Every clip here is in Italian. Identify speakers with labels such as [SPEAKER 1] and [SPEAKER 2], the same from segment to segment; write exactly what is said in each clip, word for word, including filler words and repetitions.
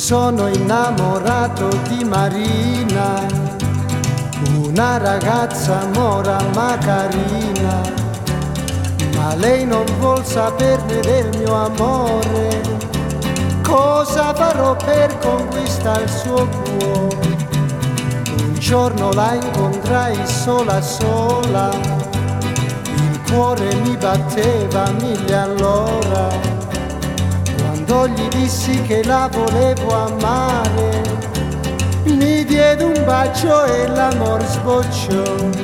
[SPEAKER 1] sono innamorato di Marina, una ragazza mora ma carina, ma lei non vuol saperne del mio amore. Cosa farò per conquistare il suo cuore? Un giorno la incontrai sola sola, il cuore mi batteva mille all'ora. Quando gli dissi che la volevo amare, mi diede un bacio e l'amor sbocciò.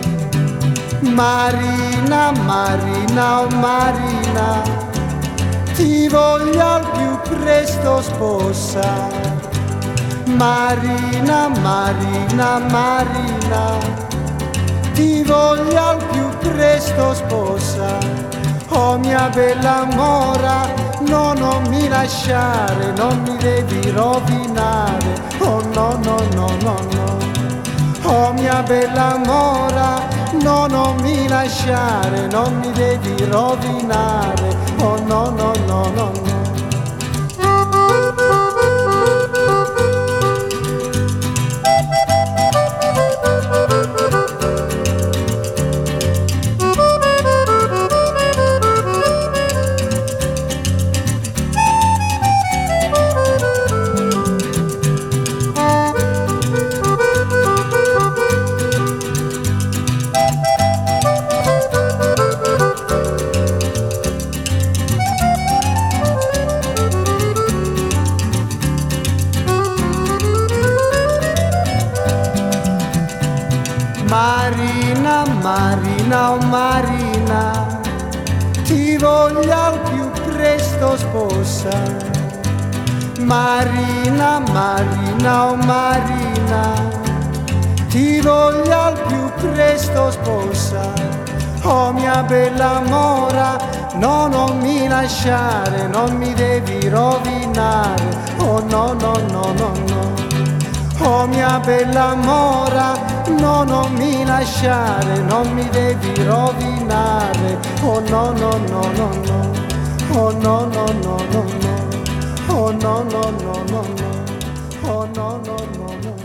[SPEAKER 1] Marina, Marina, oh Marina, ti voglio al più presto sposa. Marina, Marina, Marina, ti voglio al più presto sposa. Oh mia bella mora, no, non mi lasciare, non mi devi rovinare. Oh no, no, no, no, no. Oh mia bella mora, no, non mi lasciare, non mi devi rovinare. Oh no, no, no, no, no. Marina, Marina, oh Marina, ti voglio al più presto sposa. Marina, Marina, oh Marina, ti voglio al più presto sposa. Oh mia bella mora, no, non mi lasciare, non mi devi rovinare. Oh no, no, no, no, no. Oh mia bella mora, no, non mi lasciare, non mi devi rovinare. Oh no, no, no, no, no. Oh no, no, no, no, no. Oh no, no, no, no, no. Oh no, no, no, no.